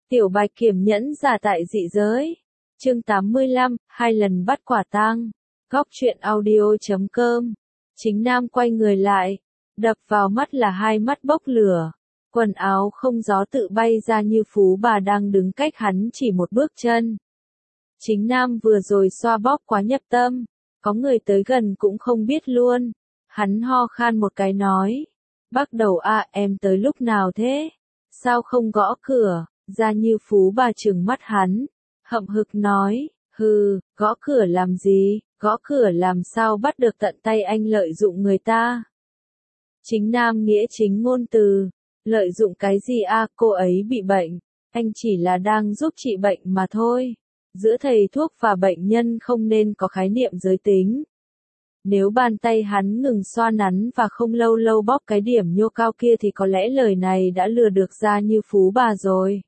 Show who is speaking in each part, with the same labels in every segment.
Speaker 1: Tiểu Bạch kiểm nhẫn giả tại dị giới. Chương 85, 2 lần bắt quả tang. Góc truyện audio.com. Chính Nam quay người lại, đập vào mắt là hai mắt bốc lửa. Quần áo không gió tự bay ra như phú bà đang đứng cách hắn chỉ một bước chân. Chính Nam vừa rồi xoa bóp quá nhập tâm, có người tới gần cũng không biết luôn. Hắn ho khan một cái nói, bắt đầu em tới lúc nào thế? Sao không gõ cửa? Ra như phú bà trừng mắt hắn, hậm hực nói, gõ cửa làm gì, gõ cửa làm sao bắt được tận tay anh lợi dụng người ta. Chính Nam nghĩa chính ngôn từ, lợi dụng cái gì cô ấy bị bệnh, anh chỉ là đang giúp trị bệnh mà thôi. Giữa thầy thuốc và bệnh nhân không nên có khái niệm giới tính. Nếu bàn tay hắn ngừng xoa nắn và không lâu lâu bóp cái điểm nhô cao kia thì có lẽ lời này đã lừa được Ra Như Phú bà rồi.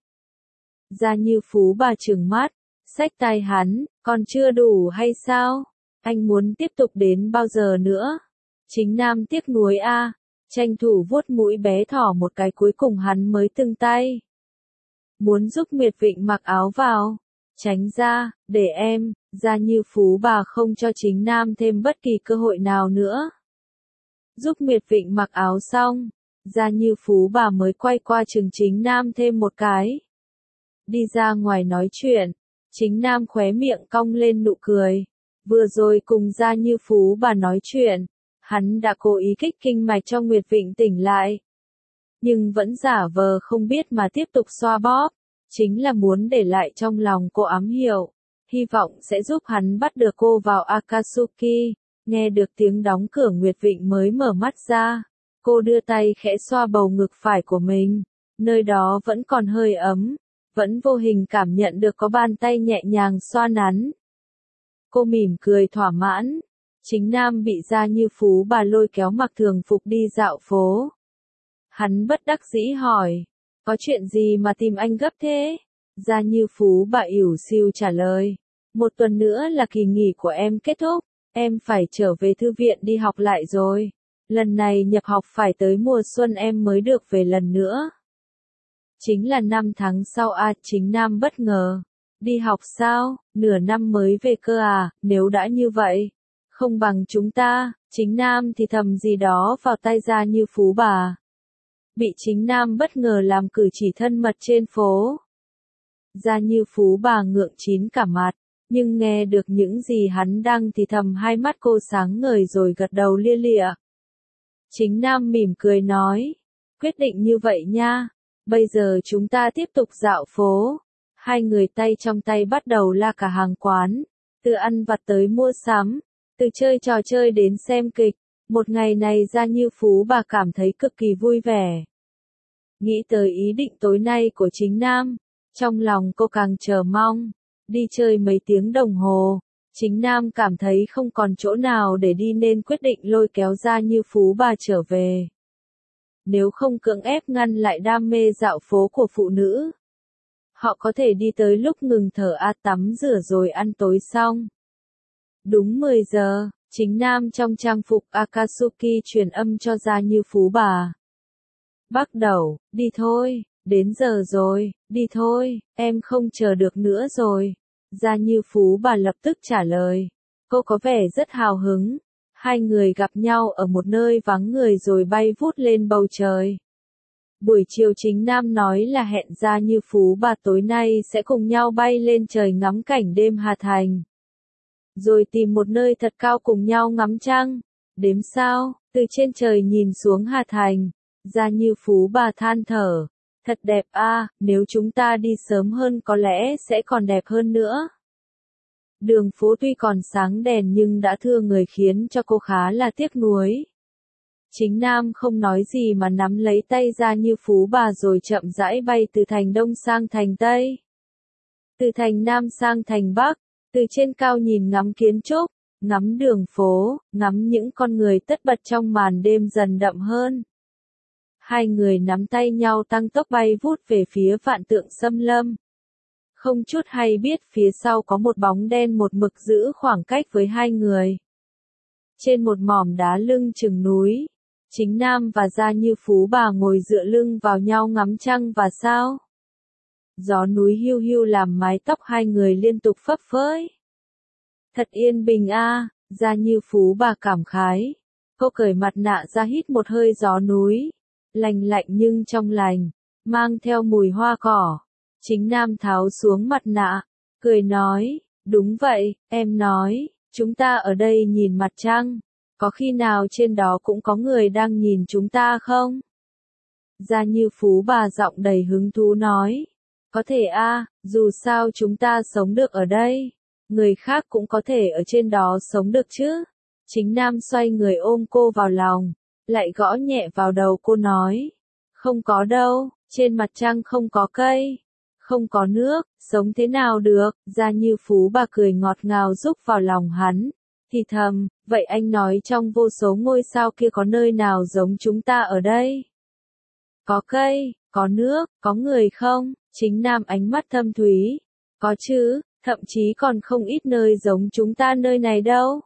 Speaker 1: Ra Như Phú bà trừng mắt, xách tay hắn, còn chưa đủ hay sao? Anh muốn tiếp tục đến bao giờ nữa? Chính Nam tiếc nuối tranh thủ vuốt mũi bé thỏ một cái cuối cùng hắn mới từng tay. Muốn giúp Nguyệt Vịnh mặc áo vào. Tránh ra, để em. Ra Như Phú bà không cho Chính Nam thêm bất kỳ cơ hội nào nữa. Giúp Nguyệt Vịnh mặc áo xong, Ra Như Phú bà mới quay qua chừng Chính Nam thêm một cái. Đi ra ngoài nói chuyện, Chính Nam khóe miệng cong lên nụ cười. Vừa rồi cùng Ra Như Phú bà nói chuyện, hắn đã cố ý kích kinh mạch cho Nguyệt Vịnh tỉnh lại. Nhưng vẫn giả vờ không biết mà tiếp tục xoa bóp, chính là muốn để lại trong lòng cô ám hiệu, hy vọng sẽ giúp hắn bắt được cô vào Akatsuki. Nghe được tiếng đóng cửa Nguyệt Vịnh mới mở mắt ra, cô đưa tay khẽ xoa bầu ngực phải của mình, nơi đó vẫn còn hơi ấm, vẫn vô hình cảm nhận được có bàn tay nhẹ nhàng xoa nắn. Cô mỉm cười thỏa mãn. Chính Nam bị Ra Như Phú bà lôi kéo mặc thường phục đi dạo phố. Hắn bất đắc dĩ hỏi, có chuyện gì mà tìm anh gấp thế? Ra Như Phú bà ỉu xìu trả lời, một tuần nữa là kỳ nghỉ của em kết thúc, em phải trở về thư viện đi học lại rồi. Lần này nhập học phải tới mùa xuân em mới được về lần nữa. Chính là 5 tháng sau Chính Nam bất ngờ. Đi học sao? Nửa năm mới về cơ nếu đã như vậy, không bằng chúng ta. Chính Nam thì thầm gì đó vào tay Ra Như Phú bà. Bị Chính Nam bất ngờ làm cử chỉ thân mật trên phố. Ra Như Phú bà ngượng chín cả mặt, nhưng nghe được những gì hắn đang thì thầm hai mắt cô sáng ngời rồi gật đầu lia lịa. Chính Nam mỉm cười nói, quyết định như vậy nha, bây giờ chúng ta tiếp tục dạo phố. Hai người tay trong tay bắt đầu la cả hàng quán, từ ăn vặt tới mua sắm, từ chơi trò chơi đến xem kịch. Một ngày này Ra Như Phú bà cảm thấy cực kỳ vui vẻ. Nghĩ tới ý định tối nay của Chính Nam, trong lòng cô càng chờ mong. Đi chơi mấy tiếng đồng hồ, Chính Nam cảm thấy không còn chỗ nào để đi nên quyết định lôi kéo Ra Như Phú bà trở về. Nếu không cưỡng ép ngăn lại đam mê dạo phố của phụ nữ, họ có thể đi tới lúc ngừng thở tắm rửa rồi ăn tối xong. Đúng 10 giờ, Chính Nam trong trang phục Akatsuki truyền âm cho Ra Như Phú bà. Bắt đầu, đi thôi, đến giờ rồi, đi thôi, em không chờ được nữa rồi. Ra Như Phú bà lập tức trả lời. Cô có vẻ rất hào hứng. Hai người gặp nhau ở một nơi vắng người rồi bay vút lên bầu trời. Buổi chiều Chính Nam nói là hẹn Ra Như Phú bà tối nay sẽ cùng nhau bay lên trời ngắm cảnh đêm Hà Thành. Rồi tìm một nơi thật cao cùng nhau ngắm trăng. Đếm sao, từ trên trời nhìn xuống Hà Thành. Ra Như Phú bà than thở. Thật đẹp nếu chúng ta đi sớm hơn có lẽ sẽ còn đẹp hơn nữa. Đường phố tuy còn sáng đèn nhưng đã thưa người khiến cho cô khá là tiếc nuối. Chính Nam không nói gì mà nắm lấy tay Ra Như Phú bà rồi chậm rãi bay từ thành Đông sang thành Tây. Từ thành Nam sang thành Bắc, từ trên cao nhìn ngắm kiến trúc, ngắm đường phố, ngắm những con người tất bật trong màn đêm dần đậm hơn. Hai người nắm tay nhau tăng tốc bay vút về phía vạn tượng xâm lâm. Không chút hay biết phía sau có một bóng đen một mực giữ khoảng cách với hai người. Trên một mỏm đá lưng chừng núi, Chính Nam và Ra Như Phú bà ngồi dựa lưng vào nhau ngắm trăng và sao. Gió núi hiu hiu làm mái tóc hai người liên tục phấp phới. Thật yên bình a, Gia Như Phú bà cảm khái. Cô cởi mặt nạ ra hít một hơi gió núi. Lành lạnh nhưng trong lành, mang theo mùi hoa cỏ. Chính Nam tháo xuống mặt nạ, cười nói, đúng vậy, em nói, chúng ta ở đây nhìn mặt trăng. Có khi nào trên đó cũng có người đang nhìn chúng ta không? Gia Như Phú bà giọng đầy hứng thú nói. Có thể a, dù sao chúng ta sống được ở đây. Người khác cũng có thể ở trên đó sống được chứ. Chính Nam xoay người ôm cô vào lòng, lại gõ nhẹ vào đầu cô nói. Không có đâu, trên mặt trăng không có cây, không có nước, sống thế nào được. Gia Như Phú bà cười ngọt ngào rúc vào lòng hắn, thì thầm, vậy anh nói trong vô số ngôi sao kia có nơi nào giống chúng ta ở đây? Có cây, có nước, có người không? Chính Nam ánh mắt thâm thúy. Có chứ, thậm chí còn không ít nơi giống chúng ta nơi này đâu.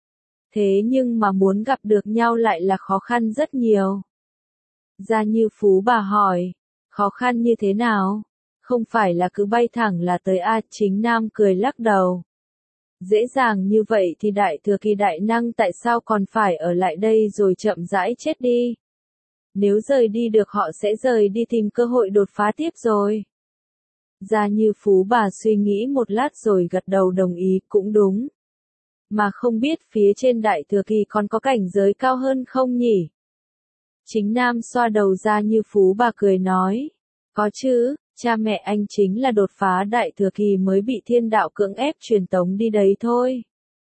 Speaker 1: Thế nhưng mà muốn gặp được nhau lại là khó khăn rất nhiều. Gia Như Phú bà hỏi, khó khăn như thế nào? Không phải là cứ bay thẳng là tới a? Chính Nam cười lắc đầu. Dễ dàng như vậy thì đại thừa kỳ đại năng tại sao còn phải ở lại đây rồi chậm rãi chết đi? Nếu rời đi được họ sẽ rời đi tìm cơ hội đột phá tiếp rồi. Gia Như Phú bà suy nghĩ một lát rồi gật đầu đồng ý, cũng đúng. Mà không biết phía trên đại thừa kỳ còn có cảnh giới cao hơn không nhỉ? Chính Nam xoa đầu Gia Như Phú bà cười nói. Có chứ, cha mẹ anh chính là đột phá đại thừa kỳ mới bị thiên đạo cưỡng ép truyền tống đi đấy thôi.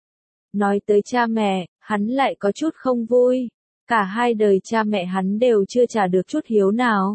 Speaker 1: Nói tới cha mẹ, hắn lại có chút không vui. Cả hai đời cha mẹ hắn đều chưa trả được chút hiếu nào.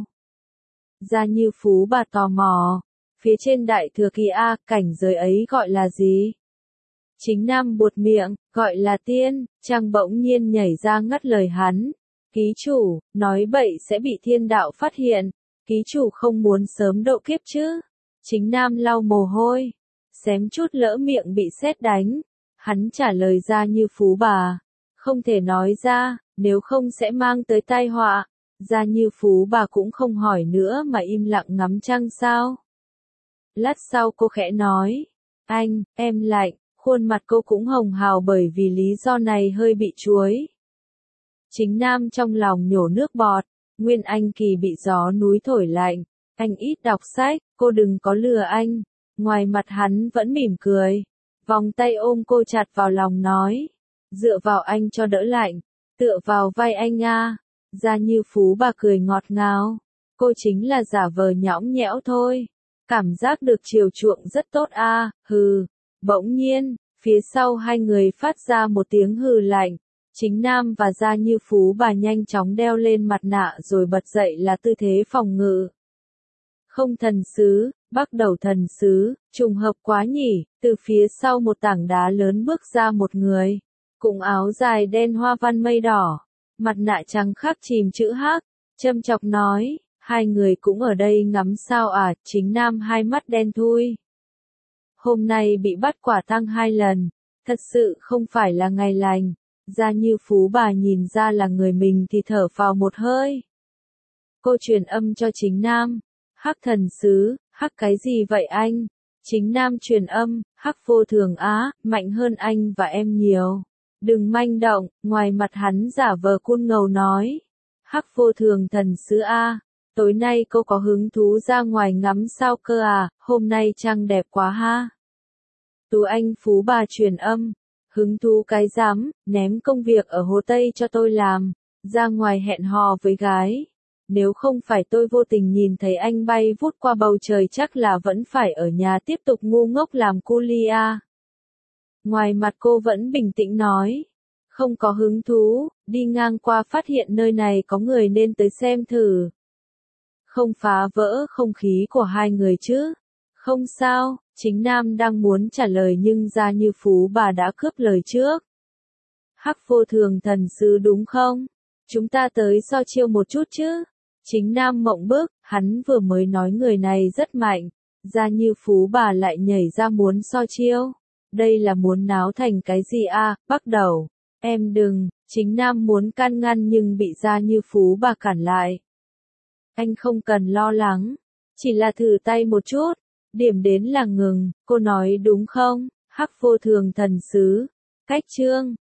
Speaker 1: Gia Như Phú bà tò mò. Phía trên đại thừa kỳ a, cảnh giới ấy gọi là gì? Chính Nam buột miệng, gọi là tiên. Chàng bỗng nhiên nhảy ra ngắt lời hắn. Ký chủ, nói bậy sẽ bị thiên đạo phát hiện. Ký chủ không muốn sớm độ kiếp chứ? Chính Nam lau mồ hôi, xém chút lỡ miệng bị sét đánh. Hắn trả lời Gia Như Phú bà. Không thể nói ra, nếu không sẽ mang tới tai họa. Gia Như Phú bà cũng không hỏi nữa mà im lặng ngắm trăng sao. Lát sau cô khẽ nói. Anh, em lạnh. Khuôn mặt cô cũng hồng hào bởi vì lý do này hơi bị chuối. Chính Nam trong lòng nhổ nước bọt. Nguyên Anh kỳ bị gió núi thổi lạnh. Anh ít đọc sách, cô đừng có lừa anh. Ngoài mặt hắn vẫn mỉm cười. Vòng tay ôm cô chặt vào lòng nói. Dựa vào anh cho đỡ lạnh. Tựa vào vai anh a. Gia Như Phú bà cười ngọt ngào. Cô chính là giả vờ nhõng nhẽo thôi. Cảm giác được chiều chuộng rất tốt a. Hừ. Bỗng nhiên, phía sau hai người phát ra một tiếng hừ lạnh. Chính Nam và Gia Như Phú bà nhanh chóng đeo lên mặt nạ rồi bật dậy là tư thế phòng ngự. Không thần sứ, bắt đầu thần sứ, trùng hợp quá nhỉ, từ phía sau một tảng đá lớn bước ra một người. Cùng áo dài đen hoa văn mây đỏ, mặt nạ trắng khắc chìm chữ hắc, châm chọc nói, hai người cũng ở đây ngắm sao à? Chính Nam hai mắt đen thui. Hôm nay bị bắt quả tang 2 lần, thật sự không phải là ngày lành. Gia Như Phú bà nhìn ra là người mình thì thở phào một hơi. Cô truyền âm cho Chính Nam. Hắc thần sứ, hắc cái gì vậy anh? Chính Nam truyền âm, hắc vô thường á, mạnh hơn anh và em nhiều. Đừng manh động, ngoài mặt hắn giả vờ cun ngầu nói. Hắc vô thường thần sứ a, tối nay cô có hứng thú ra ngoài ngắm sao cơ à, hôm nay trăng đẹp quá ha. Tú Anh Phú bà truyền âm. Hứng thú cái dám, ném công việc ở Hồ Tây cho tôi làm, ra ngoài hẹn hò với gái. Nếu không phải tôi vô tình nhìn thấy anh bay vút qua bầu trời chắc là vẫn phải ở nhà tiếp tục ngu ngốc làm cu li a. Ngoài mặt cô vẫn bình tĩnh nói. Không có hứng thú, đi ngang qua phát hiện nơi này có người nên tới xem thử. Không phá vỡ không khí của hai người chứ. Không sao, Chính Nam đang muốn trả lời nhưng Gia Như Phú bà đã cướp lời trước. Hắc vô thường thần sứ đúng không? Chúng ta tới so chiêu một chút chứ? Chính Nam mộng bức, hắn vừa mới nói người này rất mạnh. Gia Như Phú bà lại nhảy ra muốn so chiêu. Đây là muốn náo thành cái gì a? Bắt đầu. Em đừng, Chính Nam muốn can ngăn nhưng bị Gia Như Phú bà cản lại. Anh không cần lo lắng. Chỉ là thử tay một chút, điểm đến là ngừng, cô nói đúng không? Hắc vô thường thần sứ. Cách chương